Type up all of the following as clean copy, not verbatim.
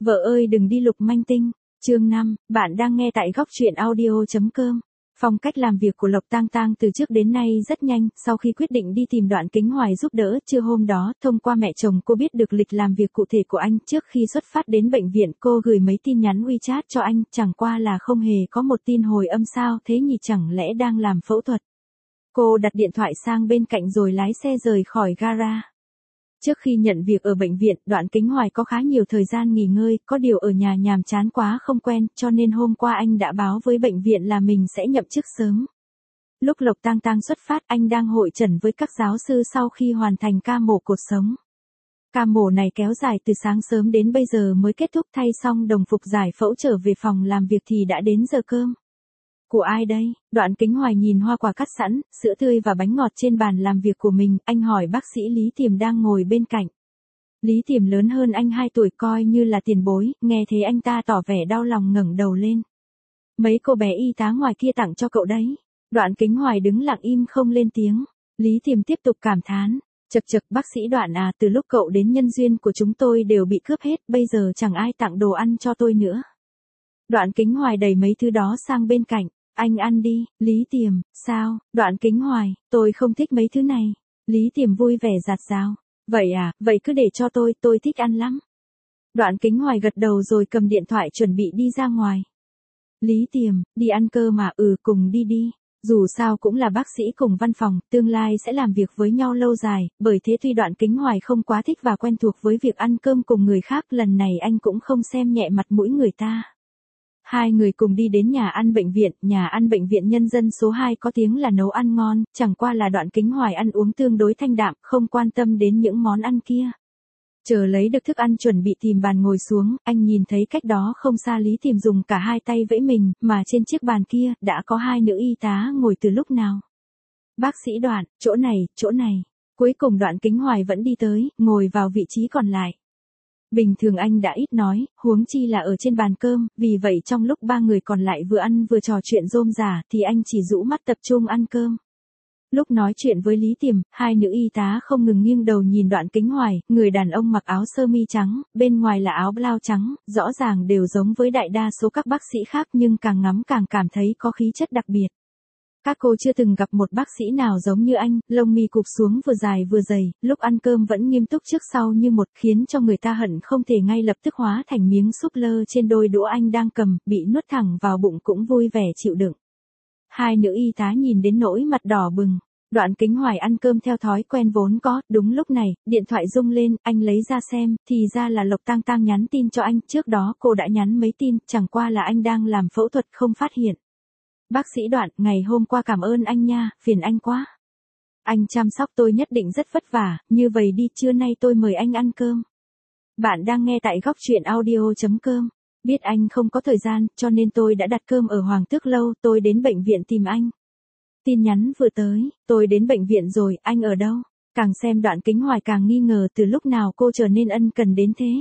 Vợ ơi đừng đi Lục Manh Tinh. Chương 5, bạn đang nghe tại góc truyện audio.com. Phong cách làm việc của Lộc Tang Tang từ trước đến nay rất nhanh, sau khi quyết định đi tìm Đoạn Kính Hoài giúp đỡ, trưa hôm đó, thông qua mẹ chồng cô biết được lịch làm việc cụ thể của anh. Trước khi xuất phát đến bệnh viện, cô gửi mấy tin nhắn WeChat cho anh, chẳng qua là không hề có một tin hồi âm sao, thế nhỉ, chẳng lẽ đang làm phẫu thuật. Cô đặt điện thoại sang bên cạnh rồi lái xe rời khỏi gara. Trước khi nhận việc ở bệnh viện, Đoạn Kính Hoài có khá nhiều thời gian nghỉ ngơi, có điều ở nhà nhàm chán quá không quen, cho nên hôm qua anh đã báo với bệnh viện là mình sẽ nhậm chức sớm. Lúc Lộc Tang Tang xuất phát, anh đang hội chẩn với các giáo sư sau khi hoàn thành ca mổ cột sống. Ca mổ này kéo dài từ sáng sớm đến bây giờ mới kết thúc, thay xong đồng phục giải phẫu trở về phòng làm việc thì đã đến giờ cơm. Của ai đây? Đoạn Kính Hoài nhìn hoa quả cắt sẵn, sữa tươi và bánh ngọt trên bàn làm việc của mình, anh hỏi bác sĩ Lý Tiềm đang ngồi bên cạnh. Lý Tiềm lớn hơn anh 2 tuổi, coi như là tiền bối, nghe thế anh ta tỏ vẻ đau lòng ngẩng đầu lên. Mấy cô bé y tá ngoài kia tặng cho cậu đấy. Đoạn Kính Hoài đứng lặng im không lên tiếng. Lý Tiềm tiếp tục cảm thán. Chậc chậc, bác sĩ Đoạn à, từ lúc cậu đến nhân duyên của chúng tôi đều bị cướp hết, bây giờ chẳng ai tặng đồ ăn cho tôi nữa. Đoạn Kính Hoài đẩy mấy thứ đó sang bên cạnh. Anh ăn đi. Lý Tiềm, sao? Đoạn Kính Hoài, tôi không thích mấy thứ này. Lý Tiềm vui vẻ rạt rào. Vậy à, vậy cứ để cho tôi thích ăn lắm. Đoạn Kính Hoài gật đầu rồi cầm điện thoại chuẩn bị đi ra ngoài. Lý Tiềm, đi ăn cơm mà? Cùng đi đi. Dù sao cũng là bác sĩ cùng văn phòng, tương lai sẽ làm việc với nhau lâu dài, bởi thế tuy Đoạn Kính Hoài không quá thích và quen thuộc với việc ăn cơm cùng người khác, lần này anh cũng không xem nhẹ mặt mũi người ta. Hai người cùng đi đến nhà ăn bệnh viện Nhân dân số 2 có tiếng là nấu ăn ngon, chẳng qua là Đoạn Kính Hoài ăn uống tương đối thanh đạm, không quan tâm đến những món ăn kia. Chờ lấy được thức ăn chuẩn bị tìm bàn ngồi xuống, anh nhìn thấy cách đó không xa Lý Tiềm dùng cả hai tay vẫy mình, mà trên chiếc bàn kia, đã có 2 nữ y tá ngồi từ lúc nào. Bác sĩ Đoạn, chỗ này. Cuối cùng Đoạn Kính Hoài vẫn đi tới, ngồi vào vị trí còn lại. Bình thường anh đã ít nói, huống chi là ở trên bàn cơm, vì vậy trong lúc 3 người còn lại vừa ăn vừa trò chuyện rôm rả thì anh chỉ rũ mắt tập trung ăn cơm. Lúc nói chuyện với Lý Tiềm, 2 nữ y tá không ngừng nghiêng đầu nhìn Đoạn Kính Hoài, người đàn ông mặc áo sơ mi trắng, bên ngoài là áo blau trắng, rõ ràng đều giống với đại đa số các bác sĩ khác nhưng càng ngắm càng cảm thấy có khí chất đặc biệt. Các cô chưa từng gặp một bác sĩ nào giống như anh, lông mi cụp xuống vừa dài vừa dày, lúc ăn cơm vẫn nghiêm túc trước sau như một, khiến cho người ta hận không thể ngay lập tức hóa thành miếng súp lơ trên đôi đũa anh đang cầm, bị nuốt thẳng vào bụng cũng vui vẻ chịu đựng. 2 nữ y tá nhìn đến nỗi mặt đỏ bừng. Đoạn Kính Hoài ăn cơm theo thói quen vốn có, đúng lúc này, điện thoại rung lên, anh lấy ra xem, thì ra là Lộc Tang Tang nhắn tin cho anh, trước đó cô đã nhắn mấy tin, chẳng qua là anh đang làm phẫu thuật không phát hiện. Bác sĩ Đoạn, ngày hôm qua cảm ơn anh nha, phiền anh quá. Anh chăm sóc tôi nhất định rất vất vả, như vậy đi, trưa nay tôi mời anh ăn cơm. Bạn đang nghe tại góc truyện audio.com. Biết anh không có thời gian, cho nên tôi đã đặt cơm ở Hoàng Tước Lâu, tôi đến bệnh viện tìm anh. Tin nhắn vừa tới, tôi đến bệnh viện rồi, anh ở đâu? Càng xem Đoạn Kính Hoài càng nghi ngờ từ lúc nào cô trở nên ân cần đến thế.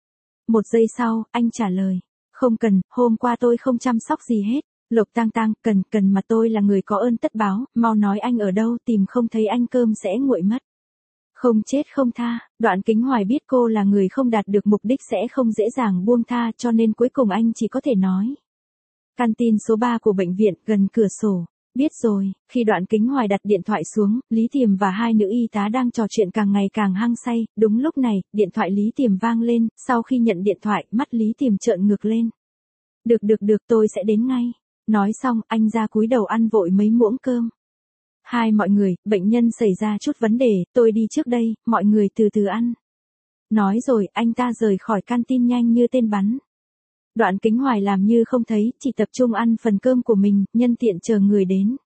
1 giây sau, anh trả lời. Không cần, hôm qua tôi không chăm sóc gì hết. Lộc Tang Tang, cần mà tôi là người có ơn tất báo, mau nói anh ở đâu, tìm không thấy anh cơm sẽ nguội mất. Không chết không tha. Đoạn Kính Hoài biết cô là người không đạt được mục đích sẽ không dễ dàng buông tha, cho nên cuối cùng anh chỉ có thể nói. Canteen số 3 của bệnh viện, gần cửa sổ. Biết rồi. Khi Đoạn Kính Hoài đặt điện thoại xuống, Lý Tiềm và 2 nữ y tá đang trò chuyện càng ngày càng hăng say, đúng lúc này, điện thoại Lý Tiềm vang lên, sau khi nhận điện thoại, mắt Lý Tiềm trợn ngược lên. Được, tôi sẽ đến ngay. Nói xong, anh ra cúi đầu ăn vội mấy muỗng cơm. Hai mọi người, bệnh nhân xảy ra chút vấn đề, tôi đi trước đây, mọi người từ từ ăn. Nói rồi, anh ta rời khỏi canteen nhanh như tên bắn. Đoạn Kính Hoài làm như không thấy, chỉ tập trung ăn phần cơm của mình, nhân tiện chờ người đến.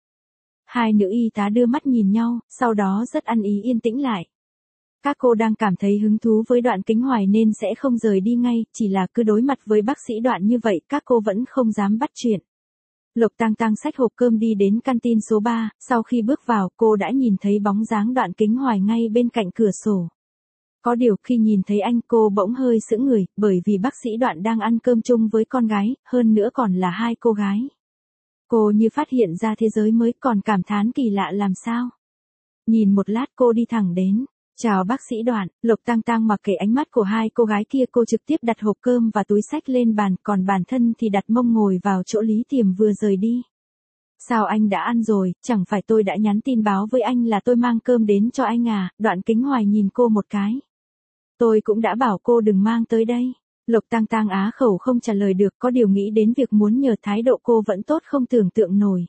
2 nữ y tá đưa mắt nhìn nhau, sau đó rất ăn ý yên tĩnh lại. Các cô đang cảm thấy hứng thú với Đoạn Kính Hoài nên sẽ không rời đi ngay, chỉ là cứ đối mặt với bác sĩ Đoạn như vậy, các cô vẫn không dám bắt chuyện. Lộc Tang Tang xách hộp cơm đi đến canteen số 3, sau khi bước vào, cô đã nhìn thấy bóng dáng Đoạn Kính Hoài ngay bên cạnh cửa sổ. Có điều khi nhìn thấy anh, cô bỗng hơi sững người, bởi vì bác sĩ Đoạn đang ăn cơm chung với con gái, hơn nữa còn là 2 cô gái. Cô như phát hiện ra thế giới mới, còn cảm thán kỳ lạ làm sao. Nhìn một lát cô đi thẳng đến. Chào bác sĩ Đoạn, Lục Tang Tang mặc kệ ánh mắt của hai cô gái kia, cô trực tiếp đặt hộp cơm và túi xách lên bàn, còn bản thân thì đặt mông ngồi vào chỗ Lý Tiềm vừa rời đi. Sao anh đã ăn rồi, chẳng phải tôi đã nhắn tin báo với anh là tôi mang cơm đến cho anh à? Đoạn Kính Hoài nhìn cô một cái. Tôi cũng đã bảo cô đừng mang tới đây. Lục Tang Tang á khẩu không trả lời được, có điều nghĩ đến việc muốn nhờ thái độ cô vẫn tốt không tưởng tượng nổi.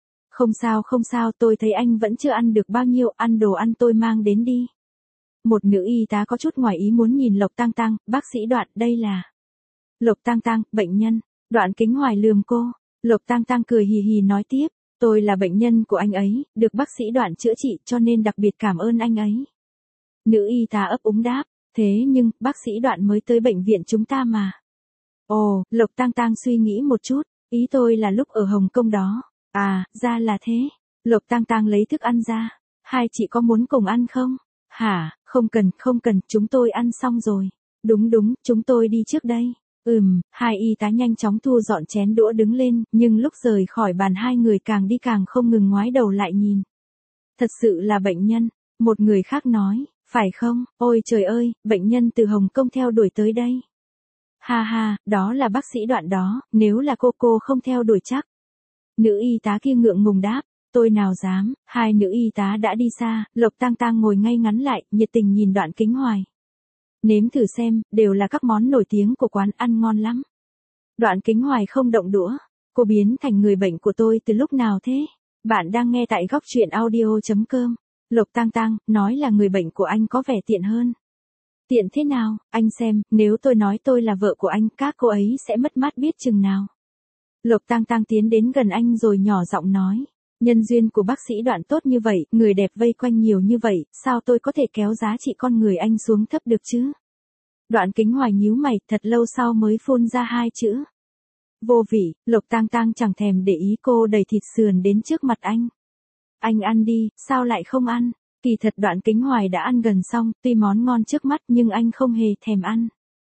Không sao, tôi thấy anh vẫn chưa ăn được bao nhiêu, ăn đồ ăn tôi mang đến đi. Một nữ y tá có chút ngoài ý muốn nhìn Lục Tang Tang, bác sĩ Đoạn, đây là. Lục Tang Tang, bệnh nhân. Đoạn Kính Hoài lườm cô. Lục Tang Tang cười hì hì nói tiếp, tôi là bệnh nhân của anh ấy, được bác sĩ Đoạn chữa trị cho nên đặc biệt cảm ơn anh ấy. Nữ y tá ấp úng đáp, thế nhưng, bác sĩ Đoạn mới tới bệnh viện chúng ta mà. Ồ, Lục Tang Tang suy nghĩ một chút, ý tôi là lúc ở Hồng Kông đó. À, ra là thế. Lục Tang Tang lấy thức ăn ra. Hai chị có muốn cùng ăn không? Hả, không cần, chúng tôi ăn xong rồi. Đúng, chúng tôi đi trước đây. Hai y tá nhanh chóng thu dọn chén đũa đứng lên, nhưng lúc rời khỏi bàn hai người càng đi càng không ngừng ngoái đầu lại nhìn. Thật sự là bệnh nhân, một người khác nói, phải không? Ôi trời ơi, bệnh nhân từ Hồng Kông theo đuổi tới đây. Ha, đó là bác sĩ Đoạn đó, nếu là cô không theo đuổi chắc. Nữ y tá kia ngượng ngùng đáp, tôi nào dám. Hai nữ y tá đã đi xa, Lục Tang Tang ngồi ngay ngắn lại, nhiệt tình nhìn Đoạn Kính Hoài. Nếm thử xem, đều là các món nổi tiếng của quán, ăn ngon lắm. Đoạn Kính Hoài không động đũa, cô biến thành người bệnh của tôi từ lúc nào thế? Bạn đang nghe tại góc truyện audio.com. Lục Tang Tang, nói là người bệnh của anh có vẻ tiện hơn. Tiện thế nào, anh xem, nếu tôi nói tôi là vợ của anh, các cô ấy sẽ mất mát biết chừng nào. Lục Tang Tang tiến đến gần anh rồi nhỏ giọng nói, nhân duyên của bác sĩ Đoạn tốt như vậy, người đẹp vây quanh nhiều như vậy, sao tôi có thể kéo giá trị con người anh xuống thấp được chứ? Đoạn Kính Hoài nhíu mày, thật lâu sau mới phun ra hai chữ. Vô vị. Lục Tang Tang chẳng thèm để ý, cô đẩy thịt sườn đến trước mặt anh. Anh ăn đi, sao lại không ăn? Kỳ thật Đoạn Kính Hoài đã ăn gần xong, tuy món ngon trước mắt nhưng anh không hề thèm ăn.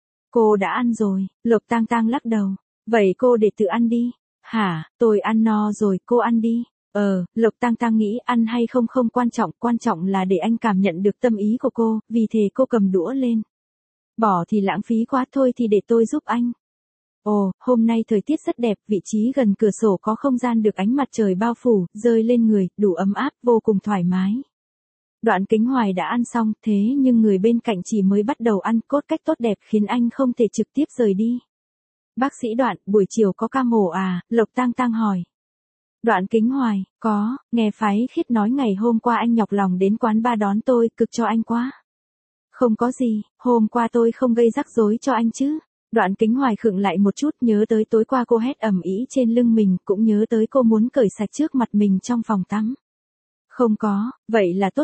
Cô đã ăn rồi. Lục Tang Tang lắc đầu. Vậy cô để tự ăn đi. Hả, tôi ăn no rồi, cô ăn đi. Lục Tang Tang nghĩ ăn hay không quan trọng là để anh cảm nhận được tâm ý của cô, vì thế cô cầm đũa lên. Bỏ thì lãng phí quá, thôi thì để tôi giúp anh. Ồ, hôm nay thời tiết rất đẹp, vị trí gần cửa sổ có không gian được ánh mặt trời bao phủ, rơi lên người, đủ ấm áp, vô cùng thoải mái. Đoạn Kính Hoài đã ăn xong, thế nhưng người bên cạnh chỉ mới bắt đầu ăn, cốt cách tốt đẹp khiến anh không thể trực tiếp rời đi. Bác sĩ Đoạn, buổi chiều có ca mổ à? Lục Tang Tang hỏi. Đoạn Kính Hoài, có, nghe phái khiết nói ngày hôm qua anh nhọc lòng đến quán bar đón tôi, cực cho anh quá. Không có gì, hôm qua tôi không gây rắc rối cho anh chứ. Đoạn Kính Hoài khựng lại một chút, nhớ tới tối qua cô hét ầm ĩ trên lưng mình, cũng nhớ tới cô muốn cởi sạch trước mặt mình trong phòng tắm. Không có, vậy là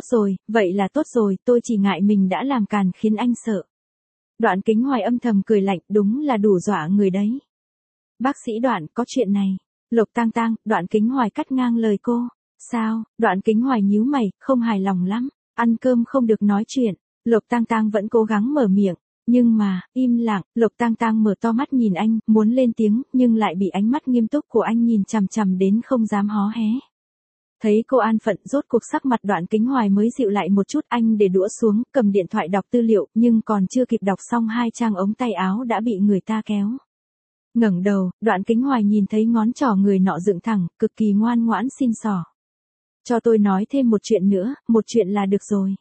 tốt rồi, tôi chỉ ngại mình đã làm càn khiến anh sợ. Đoạn Kính Hoài âm thầm cười lạnh, đúng là đủ dọa người đấy. Bác sĩ Đoạn, có chuyện này. Lục Tang Tang, Đoạn Kính Hoài cắt ngang lời cô. Sao? Đoạn Kính Hoài nhíu mày, không hài lòng lắm. Ăn cơm không được nói chuyện. Lục Tang Tang vẫn cố gắng mở miệng. Nhưng mà, im lặng. Lục Tang Tang mở to mắt nhìn anh, muốn lên tiếng, nhưng lại bị ánh mắt nghiêm túc của anh nhìn chằm chằm đến không dám hó hé. Thấy cô an phận, rốt cuộc sắc mặt Đoạn Kính Hoài mới dịu lại một chút, anh để đũa xuống, cầm điện thoại đọc tư liệu, nhưng còn chưa kịp đọc xong hai trang ống tay áo đã bị người ta kéo. Ngẩng đầu, Đoạn Kính Hoài nhìn thấy ngón trỏ người nọ dựng thẳng, cực kỳ ngoan ngoãn xin xỏ. Cho tôi nói thêm một chuyện nữa, một chuyện là được rồi.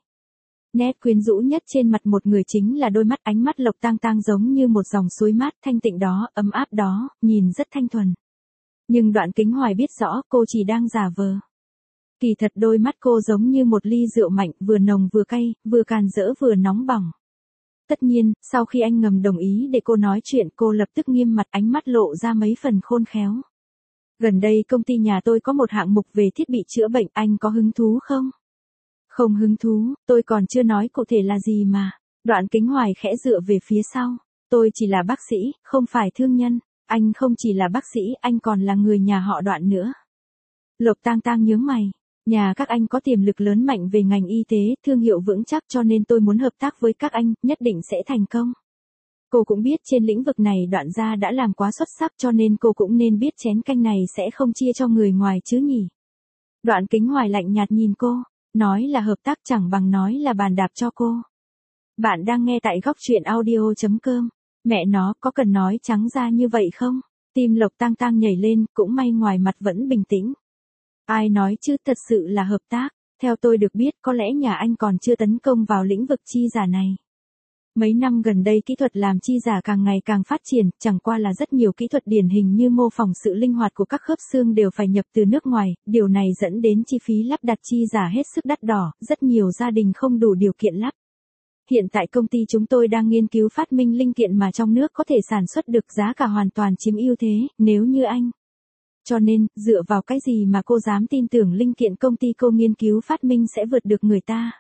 Nét quyến rũ nhất trên mặt một người chính là đôi mắt, ánh mắt Lục Tang Tang giống như một dòng suối mát thanh tịnh đó, ấm áp đó, nhìn rất thanh thuần. Nhưng Đoạn Kính Hoài biết rõ cô chỉ đang giả vờ. Kỳ thật đôi mắt cô giống như một ly rượu mạnh, vừa nồng vừa cay, vừa càn rỡ vừa nóng bỏng. Tất nhiên, sau khi anh ngầm đồng ý để cô nói chuyện, cô lập tức nghiêm mặt, ánh mắt lộ ra mấy phần khôn khéo. Gần đây công ty nhà tôi có một hạng mục về thiết bị chữa bệnh, anh có hứng thú không? Không hứng thú, tôi còn chưa nói cụ thể là gì mà. Đoạn Kính Hoài khẽ dựa về phía sau. Tôi chỉ là bác sĩ, không phải thương nhân. Anh không chỉ là bác sĩ, anh còn là người nhà họ Đoạn nữa. Lục Tang Tang nhướng mày. Nhà các anh có tiềm lực lớn mạnh về ngành y tế, thương hiệu vững chắc, cho nên tôi muốn hợp tác với các anh, nhất định sẽ thành công. Cô cũng biết trên lĩnh vực này Đoạn gia đã làm quá xuất sắc, cho nên cô cũng nên biết chén canh này sẽ không chia cho người ngoài chứ nhỉ. Đoạn Kính Hoài lạnh nhạt nhìn cô. nói là hợp tác chẳng bằng nói là bàn đạp cho cô. Bạn đang nghe tại góc truyện audio.com. Mẹ nó có cần nói trắng ra như vậy không? Tim Lộc Tang Tang nhảy lên, cũng may ngoài mặt vẫn bình tĩnh. Ai nói chứ, thật sự là hợp tác. Theo tôi được biết, có lẽ nhà anh còn chưa tấn công vào lĩnh vực chi giả này. Mấy năm gần đây kỹ thuật làm chi giả càng ngày càng phát triển, chẳng qua là rất nhiều kỹ thuật điển hình như mô phỏng sự linh hoạt của các khớp xương đều phải nhập từ nước ngoài, điều này dẫn đến chi phí lắp đặt chi giả hết sức đắt đỏ, rất nhiều gia đình không đủ điều kiện lắp. Hiện tại công ty chúng tôi đang nghiên cứu phát minh linh kiện mà trong nước có thể sản xuất được, giá cả hoàn toàn chiếm ưu thế, nếu như anh. Cho nên, dựa vào cái gì mà cô dám tin tưởng linh kiện công ty cô nghiên cứu phát minh sẽ vượt được người ta?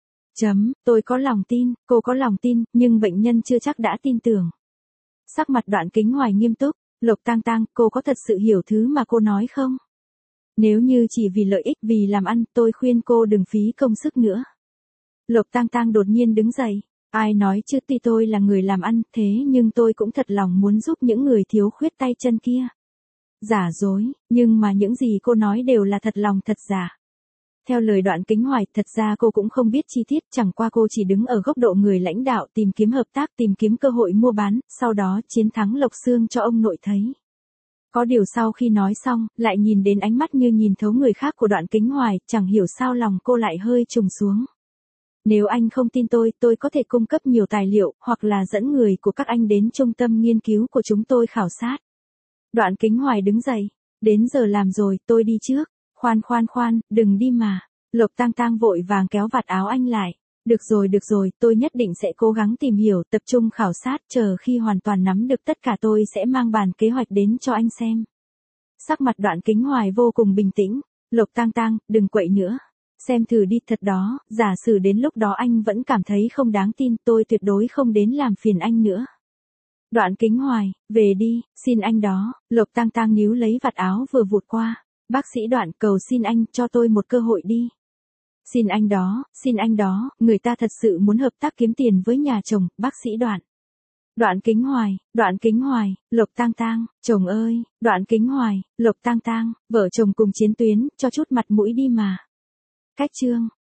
Tôi có lòng tin, cô có lòng tin, nhưng bệnh nhân chưa chắc đã tin tưởng. Sắc mặt Đoạn Kính Hoài nghiêm túc, Lộc Tang Tang, cô có thật sự hiểu thứ mà cô nói không? Nếu như chỉ vì lợi ích, vì làm ăn, tôi khuyên cô đừng phí công sức nữa. Lộc Tang Tang đột nhiên đứng dậy. Ai nói chứ, tuy tôi là người làm ăn, thế nhưng tôi cũng thật lòng muốn giúp những người thiếu khuyết tay chân kia. Giả dối, nhưng mà những gì cô nói đều là thật lòng thật giả. Theo lời Đoạn Kính Hoài, thật ra cô cũng không biết chi tiết, chẳng qua cô chỉ đứng ở góc độ người lãnh đạo, tìm kiếm hợp tác, tìm kiếm cơ hội mua bán, sau đó chiến thắng Lộc Xương cho ông nội thấy. Có điều sau khi nói xong, lại nhìn đến ánh mắt như nhìn thấu người khác của Đoạn Kính Hoài, chẳng hiểu sao lòng cô lại hơi trùng xuống. Nếu anh không tin tôi có thể cung cấp nhiều tài liệu, hoặc là dẫn người của các anh đến trung tâm nghiên cứu của chúng tôi khảo sát. Đoạn Kính Hoài đứng dậy. Đến giờ làm rồi, tôi đi trước. Khoan, đừng đi mà. Lộc Tang Tang vội vàng kéo vạt áo anh lại. Được rồi, tôi nhất định sẽ cố gắng tìm hiểu, tập trung khảo sát, chờ khi hoàn toàn nắm được tất cả tôi sẽ mang bản kế hoạch đến cho anh xem. Sắc mặt Đoạn Kính Hoài vô cùng bình tĩnh. Lộc Tang Tang, đừng quậy nữa. Xem thử đi, thật đó, giả sử đến lúc đó anh vẫn cảm thấy không đáng tin, tôi tuyệt đối không đến làm phiền anh nữa. Đoạn Kính Hoài, về đi, xin anh đó. Lộc Tang Tang níu lấy vạt áo vừa vụt qua. Bác sĩ Đoạn, cầu xin anh, cho tôi một cơ hội đi. Xin anh đó, người ta thật sự muốn hợp tác kiếm tiền với nhà chồng, bác sĩ Đoạn. Đoạn Kính Hoài, Lộc Tang Tang, chồng ơi, Đoạn Kính Hoài, Lộc Tang Tang, vợ chồng cùng chiến tuyến, cho chút mặt mũi đi mà. Cách chương